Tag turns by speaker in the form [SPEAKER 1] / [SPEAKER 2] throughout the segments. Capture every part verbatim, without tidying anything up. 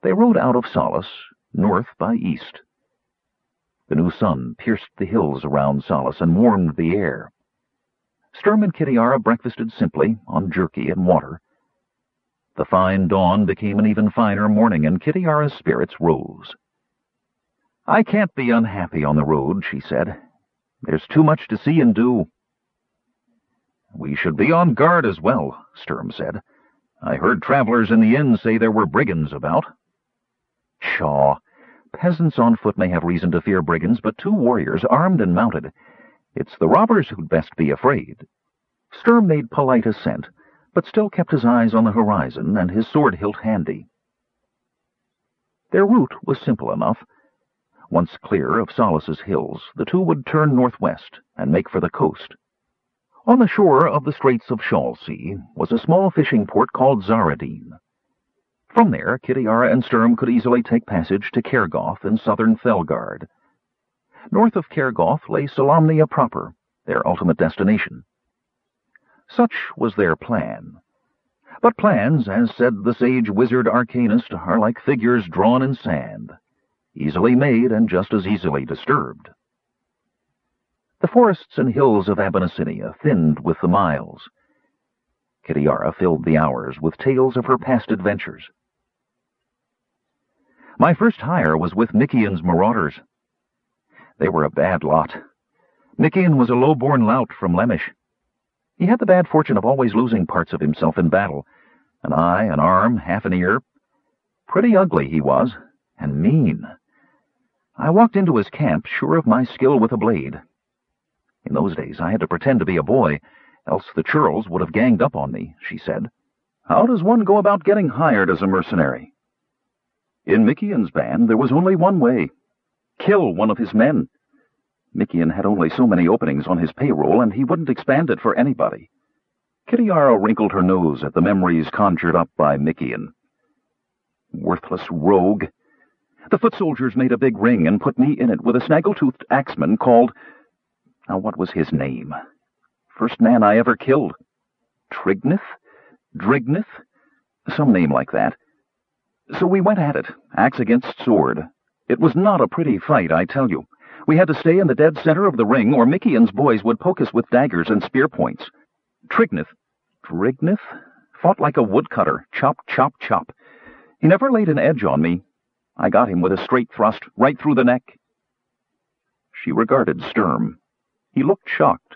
[SPEAKER 1] They rode out of Solace, north by east. The new sun pierced the hills around Solace and warmed the air. Sturm and Kitiara breakfasted simply on jerky and water. The fine dawn became an even finer morning, and Kitiara's spirits rose. "I can't be unhappy on the road," she said. "There's too much to see and do." "We should be on guard as well," Sturm said. "I heard travelers in the inn say there were brigands about." "Pshaw! Peasants on foot may have reason to fear brigands, but two warriors, armed and mounted, it's the robbers who'd best be afraid." Sturm made polite assent, but still kept his eyes on the horizon and his sword hilt handy. Their route was simple enough. Once clear of Solace's hills, the two would turn northwest and make for the coast. On the shore of the Straits of Schalsea was a small fishing port called Zaradin. From there, Kitiara and Sturm could easily take passage to Kergoth in southern Felgard. North of Kergoth lay Solamnia proper, their ultimate destination. Such was their plan. But plans, as said the sage wizard arcanist, are like figures drawn in sand, easily made and just as easily disturbed. The forests and hills of Abyssinia thinned with the miles. Kitiara filled the hours with tales of her past adventures. "My first hire was with Mikian's marauders. They were a bad lot. Mikian was a low-born lout from Lemish. He had the bad fortune of always losing parts of himself in battle. An eye, an arm, half an ear. Pretty ugly he was, and mean. I walked into his camp sure of my skill with a blade. In those days I had to pretend to be a boy, else the churls would have ganged up on me," she said. "How does one go about getting hired as a mercenary?" "In Mikian's band there was only one way. Kill one of his men. Mikian had only so many openings on his payroll, and he wouldn't expand it for anybody." Kitiara wrinkled her nose at the memories conjured up by Mikian. "Worthless rogue. The foot soldiers made a big ring and put me in it with a snaggle-toothed axeman called... Now, what was his name? First man I ever killed. Trignith? Drignith? Some name like that. So we went at it, axe against sword. It was not a pretty fight, I tell you. We had to stay in the dead center of the ring, or Mikian's boys would poke us with daggers and spear points. Trignith, Drignith, fought like a woodcutter, chop, chop, chop. He never laid an edge on me. I got him with a straight thrust, right through the neck." She regarded Sturm. He looked shocked.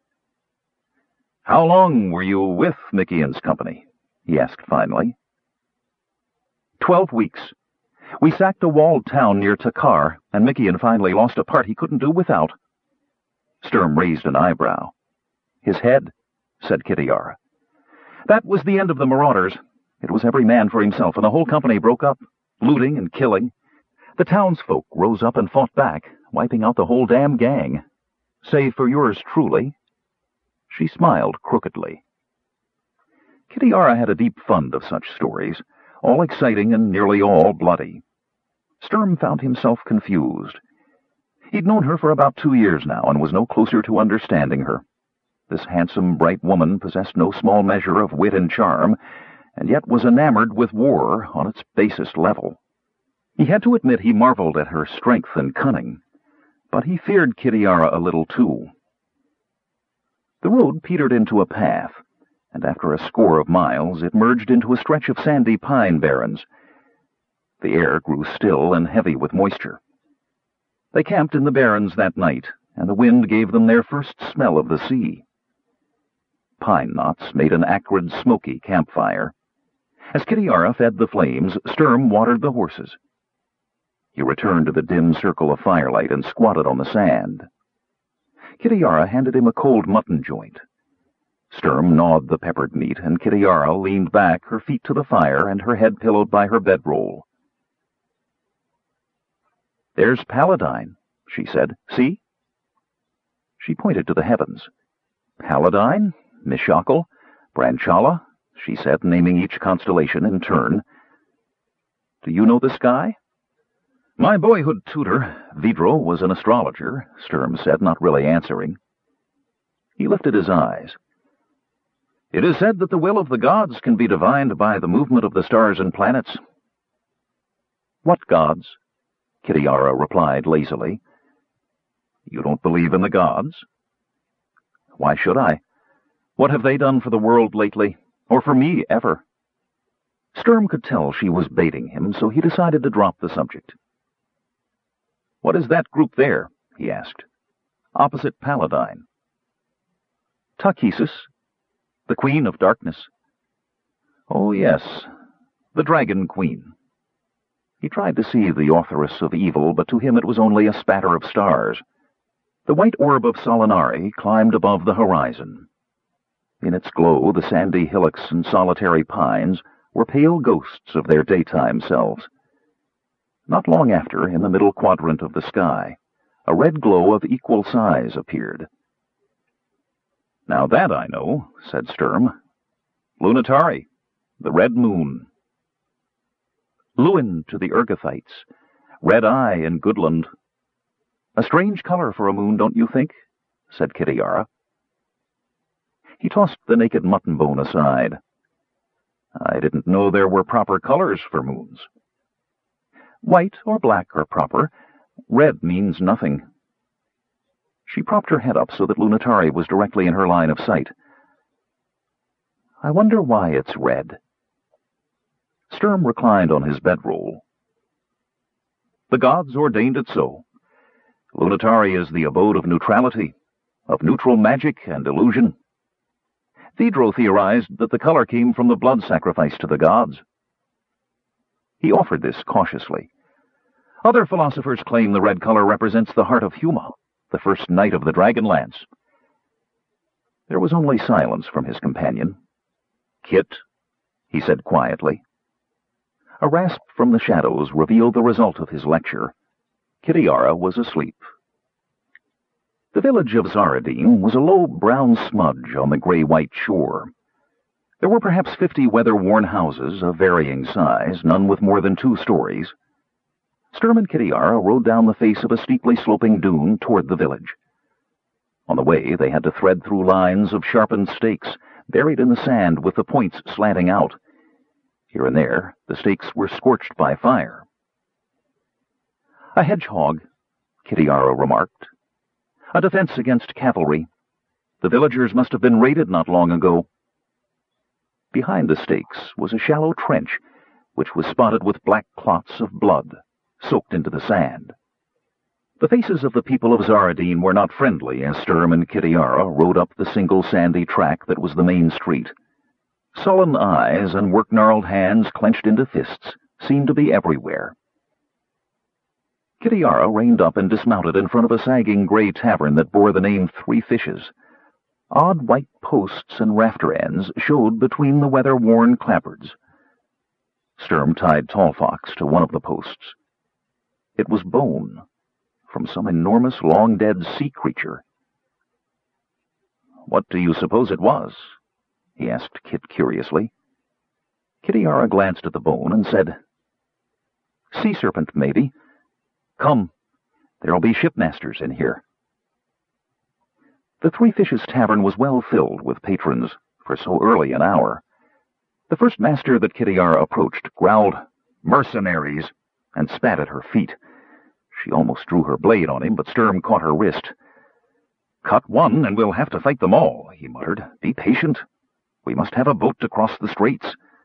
[SPEAKER 1] "How long were you with Mikian's company?" he asked finally. Twelve weeks. We sacked a walled town near Takar, and Mikian finally lost a part he couldn't do without." Sturm raised an eyebrow. "His head," said Kitiara. "That was the end of the marauders. It was every man for himself, and the whole company broke up, looting and killing. The townsfolk rose up and fought back, wiping out the whole damn gang. Save for yours truly." She smiled crookedly. Kitiara had a deep fund of such stories, all exciting and nearly all bloody. Sturm found himself confused. He'd known her for about two years now, and was no closer to understanding her. This handsome, bright woman possessed no small measure of wit and charm, and yet was enamored with war on its basest level. He had to admit he marveled at her strength and cunning, but he feared Kitiara a little too. The road petered into a path, and after a score of miles it merged into a stretch of sandy pine barrens. The air grew still and heavy with moisture. They camped in the barrens that night, and the wind gave them their first smell of the sea. Pine knots made an acrid, smoky campfire. As Kitiara fed the flames, Sturm watered the horses. He returned to the dim circle of firelight and squatted on the sand. Kitiara handed him a cold mutton joint. Sturm gnawed the peppered meat, and Kitiara leaned back, her feet to the fire and her head pillowed by her bedroll. "There's Paladine," she said. "See?" She pointed to the heavens. "Paladine, Mishakal, Branchala," she said, naming each constellation in turn. "Do you know the sky?" "My boyhood tutor, Vidro, was an astrologer," Sturm said, not really answering. He lifted his eyes. "It is said that the will of the gods can be divined by the movement of the stars and planets. What gods? Kitiara replied lazily. You don't believe in the gods? Why should I? What have they done for the world lately, or for me ever? Sturm could tell she was baiting him, so he decided to drop the subject. What is that group there? He asked. Opposite Paladine. Takhisis, the Queen of Darkness. Oh, yes, the Dragon Queen. He tried to see the authoress of evil, but to him it was only a spatter of stars. The white orb of Solinari climbed above the horizon. In its glow, the sandy hillocks and solitary pines were pale ghosts of their daytime selves. Not long after, in the middle quadrant of the sky, a red glow of equal size appeared. Now that I know, said Sturm. Lunitari, the red moon. Luin to the Urgathites, red eye in Goodland. A strange color for a moon, don't you think? Said Kitiara. He tossed the naked mutton bone aside. I didn't know there were proper colors for moons. White or black are proper. Red means nothing. She propped her head up so that Lunitari was directly in her line of sight. I wonder why it's red. Sturm reclined on his bedroll. The gods ordained it so. Lunitari is the abode of neutrality, of neutral magic and illusion. Thedro theorized that the color came from the blood sacrifice to the gods. He offered this cautiously. Other philosophers claim the red color represents the heart of Huma, the first knight of the Dragonlance. There was only silence from his companion. Kit, he said quietly. A rasp from the shadows revealed the result of his lecture. Kitiara was asleep. The village of Zaradin was a low brown smudge on the gray-white shore. There were perhaps fifty weather-worn houses of varying size, none with more than two stories. Sturm and Kitiara rode down the face of a steeply sloping dune toward the village. On the way, they had to thread through lines of sharpened stakes, buried in the sand with the points slanting out. Here and there, the stakes were scorched by fire. A hedgehog, Kitiara remarked. A defense against cavalry. The villagers must have been raided not long ago. Behind the stakes was a shallow trench, which was spotted with black clots of blood, soaked into the sand. The faces of the people of Zaradin were not friendly as Sturm and Kitiara rode up the single sandy track that was the main street. Sullen eyes and work-gnarled hands clenched into fists seemed to be everywhere. Kitiara reined up and dismounted in front of a sagging gray tavern that bore the name Three Fishes. Odd white posts and rafter ends showed between the weather-worn clapboards. Sturm tied Tallfox to one of the posts. It was bone, from some enormous, long-dead sea creature. What do you suppose it was? He asked Kit curiously. Kitiara glanced at the bone and said, Sea serpent, maybe. Come, there'll be shipmasters in here. The Three Fishes Tavern was well filled with patrons for so early an hour. The first master that Kitiara approached growled, Mercenaries, and spat at her feet. She almost drew her blade on him, but Sturm caught her wrist. Cut one, and we'll have to fight them all, he muttered. Be patient. We must have a boat to cross the straits.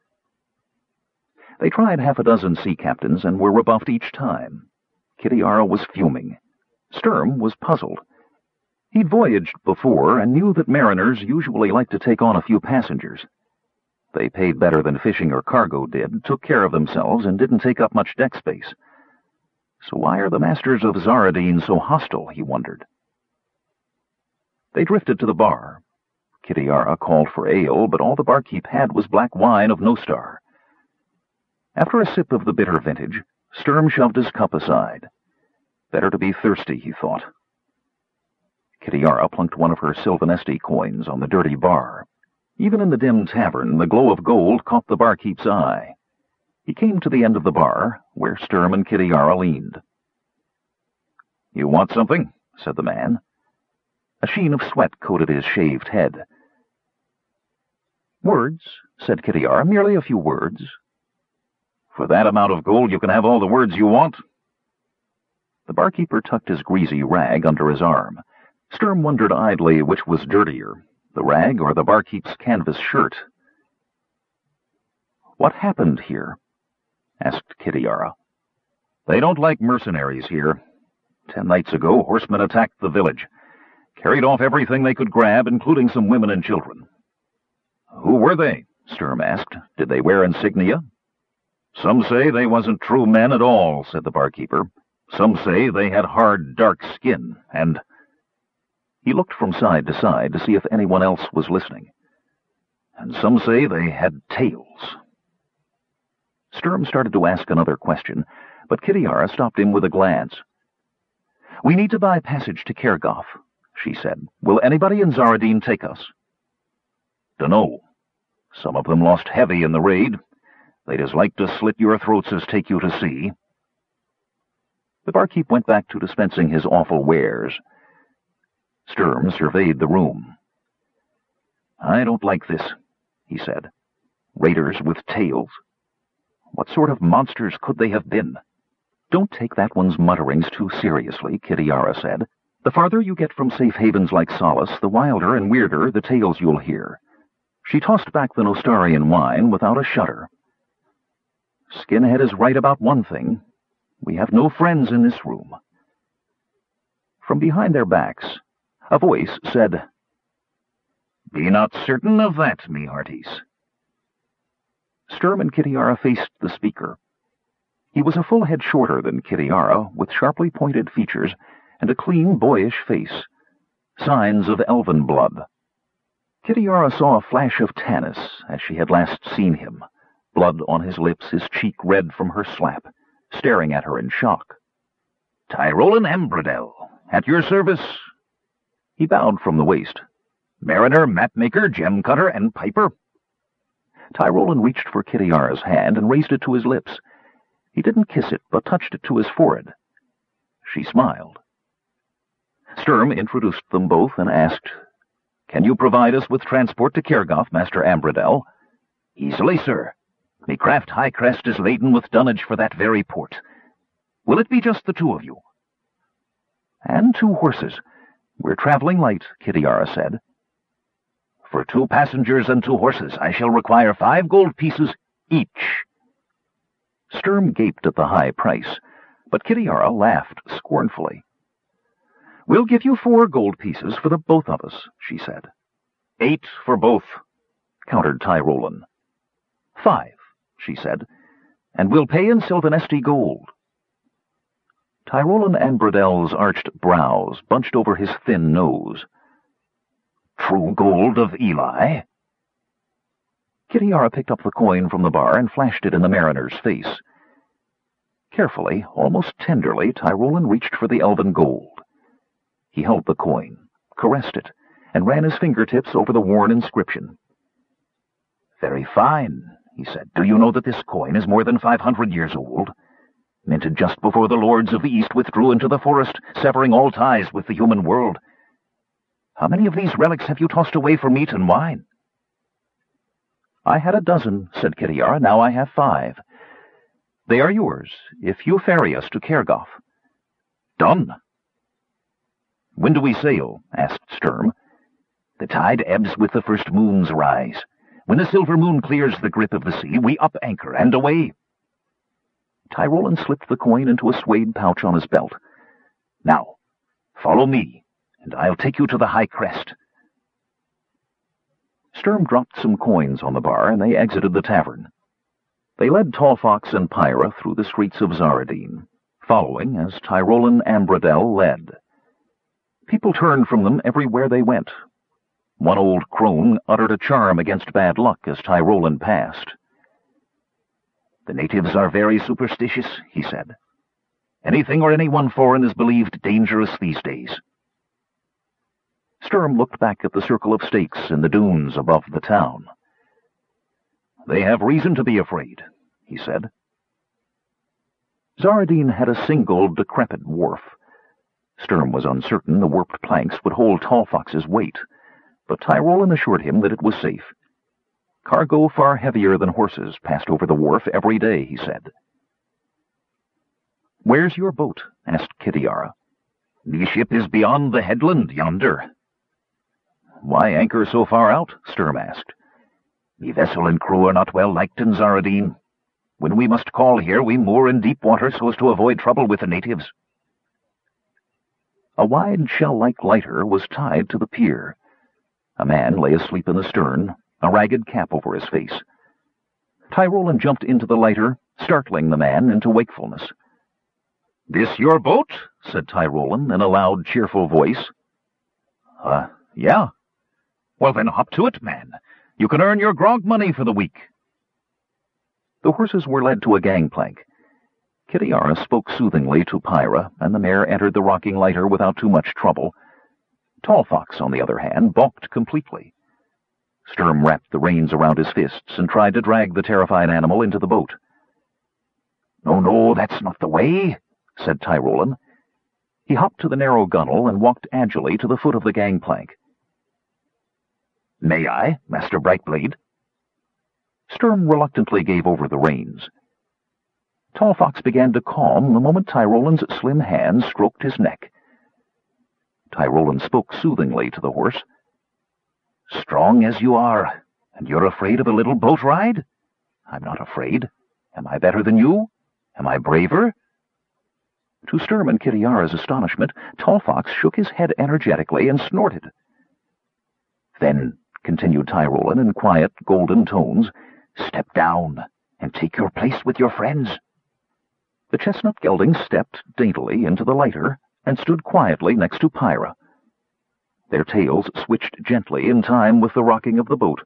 [SPEAKER 1] They tried half a dozen sea captains and were rebuffed each time. Kitiara was fuming. Sturm was puzzled. He'd voyaged before and knew that mariners usually liked to take on a few passengers. They paid better than fishing or cargo did, took care of themselves, and didn't take up much deck space. So why are the masters of Zaradin so hostile, he wondered. They drifted to the bar. Kitiara called for ale, but all the barkeep had was black wine of Nostar. After a sip of the bitter vintage, Sturm shoved his cup aside. Better to be thirsty, he thought. Kitiara plunked one of her Sylvanesti coins on the dirty bar. Even in the dim tavern, the glow of gold caught the barkeep's eye. He came to the end of the bar, where Sturm and Kitiara leaned. You want something? Said the man. A sheen of sweat coated his shaved head. Words, said Kitiara, merely a few words. For that amount of gold you can have all the words you want. The barkeeper tucked his greasy rag under his arm. Sturm wondered idly which was dirtier, the rag or the barkeep's canvas shirt. "What happened here?" asked Kitiara. "They don't like mercenaries here. Ten nights ago, horsemen attacked the village, carried off everything they could grab, including some women and children." "Who were they?" Sturm asked. "Did they wear insignia?" "Some say they wasn't true men at all," said the barkeeper. "Some say they had hard, dark skin, and—" He looked from side to side to see if anyone else was listening. "And some say they had tails." Sturm started to ask another question, but Kitiara stopped him with a glance. "We need to buy passage to Kergoth," she said. "Will anybody in Zaradin take us?" "Dunno. Some of them lost heavy in the raid. They'd as like to slit your throats as take you to sea." The barkeep went back to dispensing his awful wares. Sturm surveyed the room. "I don't like this," he said. "Raiders with tails. What sort of monsters could they have been?" "Don't take that one's mutterings too seriously," Kitiara said. "The farther you get from safe havens like Solace, the wilder and weirder the tales you'll hear." She tossed back the Nostarian wine without a shudder. "Skinhead is right about one thing. We have no friends in this room." From behind their backs, a voice said, "Be not certain of that, me hearties." Sturm and Kitiara faced the speaker. He was a full head shorter than Kitiara, with sharply pointed features and a clean, boyish face. Signs of elven blood. Kitiara saw a flash of Tanis as she had last seen him, blood on his lips, his cheek red from her slap, staring at her in shock. "Tyrolan Ambredel, at your service." He bowed from the waist. "Mariner, mapmaker, gem cutter, and piper." Tyrolan reached for Kitiara's hand and raised it to his lips. He didn't kiss it, but touched it to his forehead. She smiled. Sturm introduced them both and asked, "Can you provide us with transport to Kergoth, Master Ambredel?" "Easily, sir. Me craft High Crest is laden with dunnage for that very port. Will it be just the two of you?" "And two horses. We're traveling light," Kitiara said. "For two passengers and two horses, I shall require five gold pieces each." Sturm gaped at the high price, but Kitiara laughed scornfully. "We'll give you four gold pieces for the both of us," she said. "Eight for both," countered Tyrolan. "Five," she said, "and we'll pay in Sylvanesti gold." Tyrolan Ambredel's arched brows bunched over his thin nose. "True gold of Eli?" Kitiara picked up the coin from the bar and flashed it in the mariner's face. Carefully, almost tenderly, Tyrolan reached for the elven gold. He held the coin, caressed it, and ran his fingertips over the worn inscription. "Very fine," he said. "Do you know that this coin is more than five hundred years old? Minted just before the lords of the East withdrew into the forest, severing all ties with the human world. How many of these relics have you tossed away for meat and wine?" "I had a dozen," said Kitiara. "Now I have five. They are yours, if you ferry us to Kergoth." "Done." "When do we sail?" asked Sturm. "The tide ebbs with the first moon's rise. When the silver moon clears the grip of the sea, we up anchor and away." Tyrolan slipped the coin into a suede pouch on his belt. "Now, follow me, and I'll take you to the High Crest." Sturm dropped some coins on the bar, and they exited the tavern. They led Tallfox and Pyra through the streets of Zaradin, following as Tyrolan Ambredel led. People turned from them everywhere they went. One old crone uttered a charm against bad luck as Tyrolan passed. "The natives are very superstitious," he said. "Anything or anyone foreign is believed dangerous these days." Sturm looked back at the circle of stakes in the dunes above the town. "They have reason to be afraid," he said. Zaradin had a single decrepit wharf. Sturm was uncertain the warped planks would hold Tallfox's weight, but Tyrolan assured him that it was safe. Cargo far heavier than horses passed over the wharf every day, he said. "Where's your boat?" asked Kitiara. "Me ship is beyond the headland yonder." "Why anchor so far out?" Sturm asked. "Me vessel and crew are not well liked in Zaradin. When we must call here, we moor in deep water so as to avoid trouble with the natives." A wide shell-like lighter was tied to the pier. A man lay asleep in the stern, a ragged cap over his face. Tyrolan jumped into the lighter, startling the man into wakefulness. "This your boat?" said Tyrolan in a loud, cheerful voice. Uh, yeah. "Well, then hop to it, man. You can earn your grog money for the week." The horses were led to a gangplank. Kitiara spoke soothingly to Pyra, and the mare entered the rocking lighter without too much trouble. Tallfox, on the other hand, balked completely. Sturm wrapped the reins around his fists and tried to drag the terrified animal into the boat. "No, no, that's not the way," said Tyrolan. He hopped to the narrow gunwale and walked agilely to the foot of the gangplank. "May I, Master Brightblade?" Sturm reluctantly gave over the reins. Tallfox began to calm the moment Tyrolan's slim hand stroked his neck. Tyrolan spoke soothingly to the horse. "Strong as you are, and you're afraid of a little boat ride? I'm not afraid. Am I better than you? Am I braver?" To Sturm and Kitiara's astonishment, Tallfox shook his head energetically and snorted. "Then," continued Tyrolan in quiet, golden tones, "step down and take your place with your friends." The chestnut gelding stepped daintily into the lighter and stood quietly next to Pyra. Their tails switched gently in time with the rocking of the boat.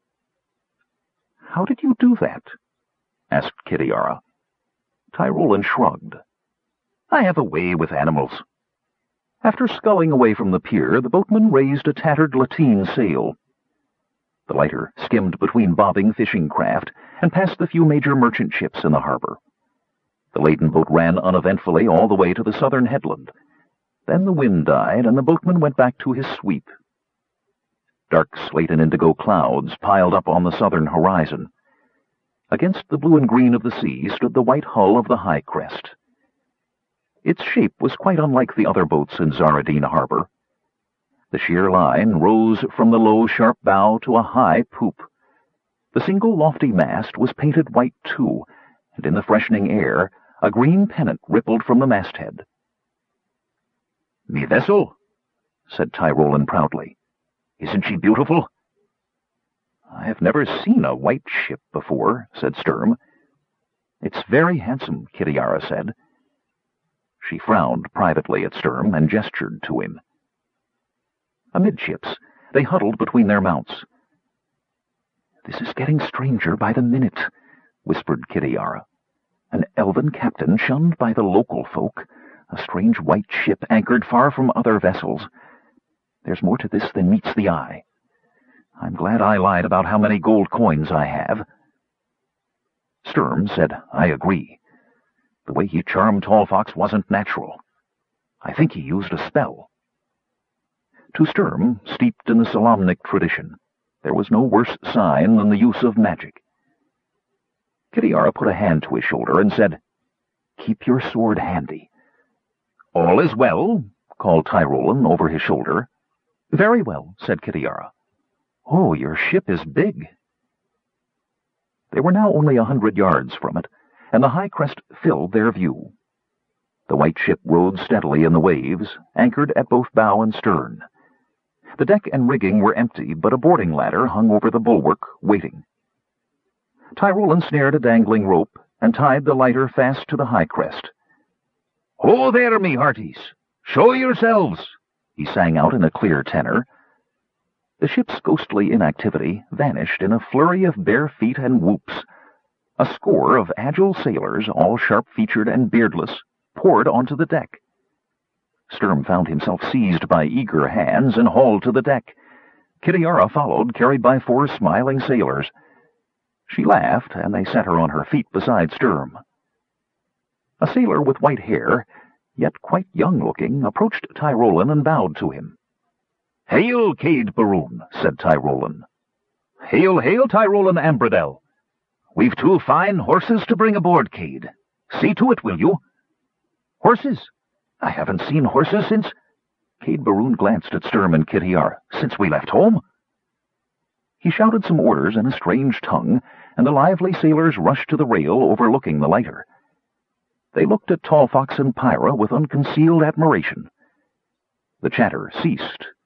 [SPEAKER 1] "How did you do that?" asked Kitiara. Tyrolan shrugged. "I have a way with animals." After sculling away from the pier, the boatman raised a tattered lateen sail. The lighter skimmed between bobbing fishing craft and past the few major merchant ships in the harbor. The laden boat ran uneventfully all the way to the southern headland. Then the wind died, and the boatman went back to his sweep. Dark slate and indigo clouds piled up on the southern horizon. Against the blue and green of the sea stood the white hull of the High Crest. Its shape was quite unlike the other boats in Zaradin harbor. The sheer line rose from the low, sharp bow to a high poop. The single lofty mast was painted white, too, and in the freshening air a green pennant rippled from the masthead. "Me vessel," said Tyrolan proudly. "Isn't she beautiful?" "I have never seen a white ship before," said Sturm. "It's very handsome," Kitiara said. She frowned privately at Sturm and gestured to him. Amidships, they huddled between their mounts. "This is getting stranger by the minute," whispered Kitiara. "An elven captain shunned by the local folk, a strange white ship anchored far from other vessels. There's more to this than meets the eye. I'm glad I lied about how many gold coins I have." Sturm said, "I agree. The way he charmed Tallfox wasn't natural. I think he used a spell." To Sturm, steeped in the Solamnic tradition, there was no worse sign than the use of magic. Kitiara put a hand to his shoulder and said, "Keep your sword handy." "All is well," called Tyrolan over his shoulder. "Very well," said Kitiara. "Oh, your ship is big." They were now only a hundred yards from it, and the High Crest filled their view. The white ship rode steadily in the waves, anchored at both bow and stern. The deck and rigging were empty, but a boarding ladder hung over the bulwark, waiting. Tyrolan snared a dangling rope and tied the lighter fast to the High Crest. "Ho there, me hearties! Show yourselves!" he sang out in a clear tenor. The ship's ghostly inactivity vanished in a flurry of bare feet and whoops. A score of agile sailors, all sharp-featured and beardless, poured onto the deck. Sturm found himself seized by eager hands and hauled to the deck. Kitiara followed, carried by four smiling sailors. She laughed, and they set her on her feet beside Sturm. A sailor with white hair, yet quite young-looking, approached Tyrolan and bowed to him. "Hail, Cade Baroon," said Tyrolan. Hail, hail, Tyrol and Ambradell. We've two fine horses to bring aboard, Cade. See to it, will you? Horses? I haven't seen horses since... Cade Baroon glanced at Sturm and Kittyar. Since we left home? He shouted some orders in a strange tongue, and the lively sailors rushed to the rail overlooking the lighter. They looked at Tall Fox and Pyra with unconcealed admiration. The chatter ceased